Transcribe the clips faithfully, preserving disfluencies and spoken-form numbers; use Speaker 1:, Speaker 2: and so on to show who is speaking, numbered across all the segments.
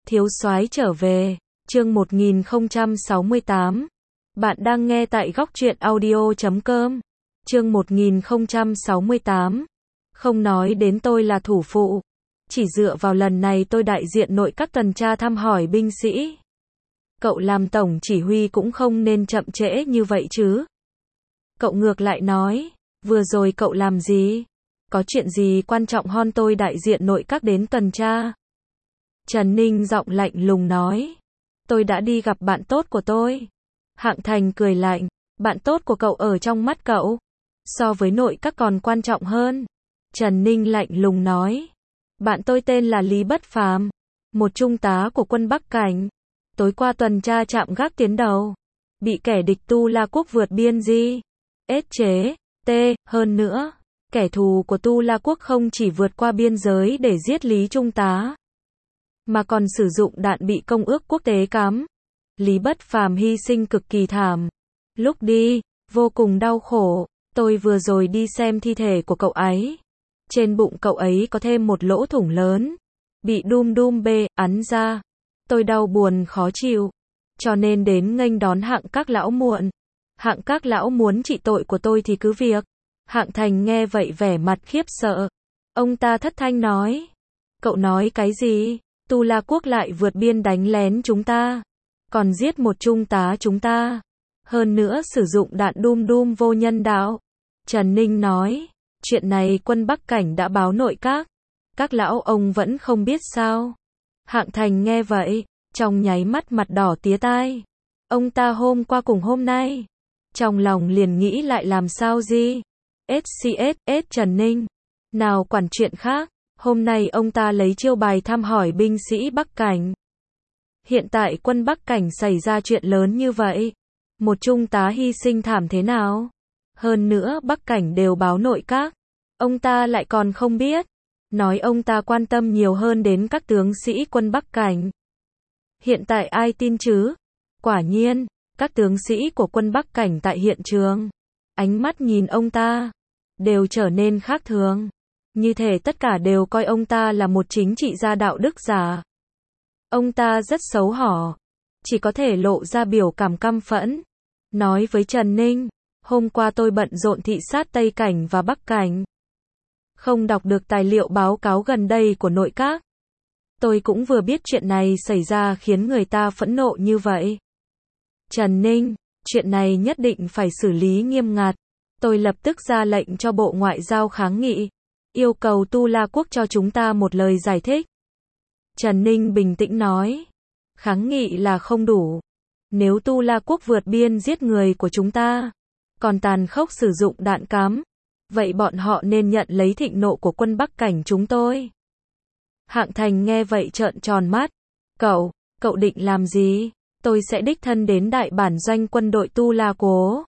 Speaker 1: Thiếu soái trở về, chương một nghìn không trăm sáu mươi tám. Bạn đang nghe tại góc truyện audio chấm com. Chương một nghìn không trăm sáu mươi tám. Không nói đến tôi là thủ phụ, chỉ dựa vào lần này tôi đại diện nội các tuần tra thăm hỏi binh sĩ. Cậu làm tổng chỉ huy cũng không nên chậm trễ như vậy chứ. Cậu ngược lại nói, vừa rồi cậu làm gì? Có chuyện gì quan trọng hơn tôi đại diện nội các đến tuần tra? Trần Ninh giọng lạnh lùng nói, tôi đã đi gặp bạn tốt của tôi. Hạng Thành cười lạnh, bạn tốt của cậu ở trong mắt cậu, so với nội các còn quan trọng hơn. Trần Ninh lạnh lùng nói, bạn tôi tên là Lý Bất Phàm, một trung tá của quân Bắc Cảnh. Tối qua tuần tra trạm gác tiến đầu, bị kẻ địch Tu La Quốc vượt biên di, ết chế, t, hơn nữa, kẻ thù của Tu La Quốc không chỉ vượt qua biên giới để giết Lý trung tá, mà còn sử dụng đạn bị công ước quốc tế cấm. Lý Bất Phàm hy sinh cực kỳ thảm. Lúc đi, vô cùng đau khổ. Tôi vừa rồi đi xem thi thể của cậu ấy. Trên bụng cậu ấy có thêm một lỗ thủng lớn, bị đum đum bê, ắn ra. Tôi đau buồn khó chịu, cho nên đến nghênh đón Hạng các lão muộn. Hạng các lão muốn trị tội của tôi thì cứ việc. Hạng Thành nghe vậy vẻ mặt khiếp sợ. Ông ta thất thanh nói, cậu nói cái gì? Tu La Quốc lại vượt biên đánh lén chúng ta, còn giết một trung tá chúng ta, hơn nữa sử dụng đạn đum đum vô nhân đạo. Trần Ninh nói, chuyện này quân Bắc Cảnh đã báo nội các, các lão ông vẫn không biết sao? Hạng Thành nghe vậy, trong nháy mắt mặt đỏ tía tai. Ông ta hôm qua cùng hôm nay, trong lòng liền nghĩ lại làm sao gì? ét xê ét ét Trần Ninh, nào quản chuyện khác. Hôm nay ông ta lấy chiêu bài thăm hỏi binh sĩ Bắc Cảnh. Hiện tại quân Bắc Cảnh xảy ra chuyện lớn như vậy, một trung tá hy sinh thảm thế nào? Hơn nữa Bắc Cảnh đều báo nội các, ông ta lại còn không biết. Nói ông ta quan tâm nhiều hơn đến các tướng sĩ quân Bắc Cảnh. Hiện tại ai tin chứ? Quả nhiên, các tướng sĩ của quân Bắc Cảnh tại hiện trường, ánh mắt nhìn ông ta, đều trở nên khác thường. Như thể tất cả đều coi ông ta là một chính trị gia đạo đức giả. Ông ta rất xấu hổ, chỉ có thể lộ ra biểu cảm căm phẫn. Nói với Trần Ninh, hôm qua tôi bận rộn thị sát Tây Cảnh và Bắc Cảnh, không đọc được tài liệu báo cáo gần đây của nội các. Tôi cũng vừa biết chuyện này xảy ra khiến người ta phẫn nộ như vậy. Trần Ninh, chuyện này nhất định phải xử lý nghiêm ngặt. Tôi lập tức ra lệnh cho Bộ Ngoại giao kháng nghị, yêu cầu Tu La Quốc cho chúng ta một lời giải thích. Trần Ninh bình tĩnh nói, kháng nghị là không đủ. Nếu Tu La Quốc vượt biên giết người của chúng ta, còn tàn khốc sử dụng đạn cắm, vậy bọn họ nên nhận lấy thịnh nộ của quân Bắc Cảnh chúng tôi. Hạng Thành nghe vậy trợn tròn mắt. Cậu, cậu định làm gì? Tôi sẽ đích thân đến đại bản doanh quân đội Tu La Cố,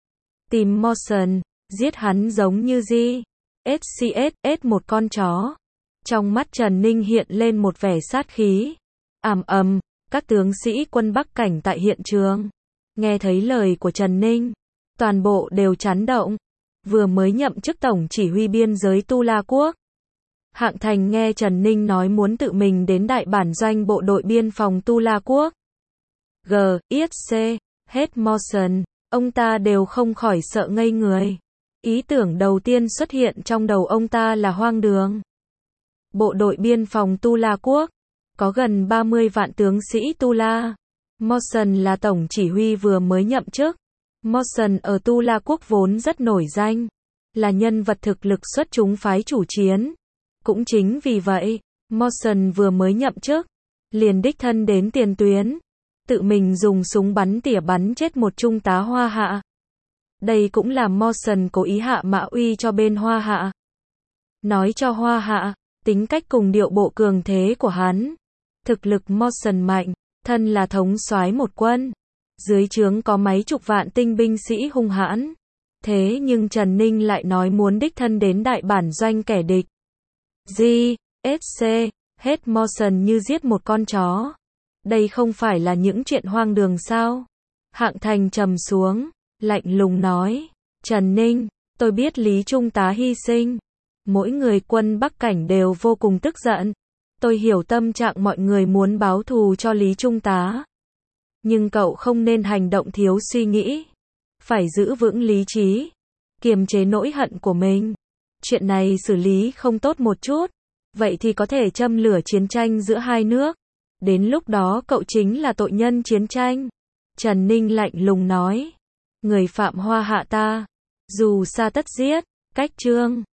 Speaker 1: tìm Motion, giết hắn giống như gì? ét xê ét ét một con chó. Trong mắt Trần Ninh hiện lên một vẻ sát khí. Ầm ầm, các tướng sĩ quân Bắc Cảnh tại hiện trường, nghe thấy lời của Trần Ninh, toàn bộ đều chấn động. Vừa mới nhậm chức tổng chỉ huy biên giới Tu La Quốc, Hạng Thành nghe Trần Ninh nói muốn tự mình đến đại bản doanh bộ đội biên phòng Tu La Quốc, G, I S C, hết Motion, ông ta đều không khỏi sợ ngây người. Ý tưởng đầu tiên xuất hiện trong đầu ông ta là hoang đường. Bộ đội biên phòng Tu La Quốc có gần ba mươi vạn tướng sĩ Tu La. Motion là tổng chỉ huy vừa mới nhậm chức. Motion ở Tu La Quốc vốn rất nổi danh, là nhân vật thực lực xuất chúng phái chủ chiến. Cũng chính vì vậy, Motion vừa mới nhậm chức, liền đích thân đến tiền tuyến, tự mình dùng súng bắn tỉa bắn chết một trung tá Hoa Hạ. Đây cũng là Motion cố ý hạ mã uy cho bên Hoa Hạ. Nói cho Hoa Hạ, tính cách cùng điệu bộ cường thế của hắn. Thực lực Motion mạnh, thân là thống soái một quân. Dưới trướng có mấy chục vạn tinh binh sĩ hung hãn. Thế nhưng Trần Ninh lại nói muốn đích thân đến đại bản doanh kẻ địch. G, S C, hết Motion như giết một con chó. Đây không phải là những chuyện hoang đường sao? Hạng Thành trầm xuống, lạnh lùng nói, Trần Ninh, tôi biết Lý trung tá hy sinh, mỗi người quân Bắc Cảnh đều vô cùng tức giận. Tôi hiểu tâm trạng mọi người muốn báo thù cho Lý Trung tá. Nhưng cậu không nên hành động thiếu suy nghĩ. Phải giữ vững lý trí. Kiềm chế nỗi hận của mình. Chuyện này xử lý không tốt một chút. Vậy thì có thể châm lửa chiến tranh giữa hai nước. Đến lúc đó cậu chính là tội nhân chiến tranh. Trần Ninh lạnh lùng nói. Người phạm hoa hạ ta. Dù sa tất giết. Cách chương.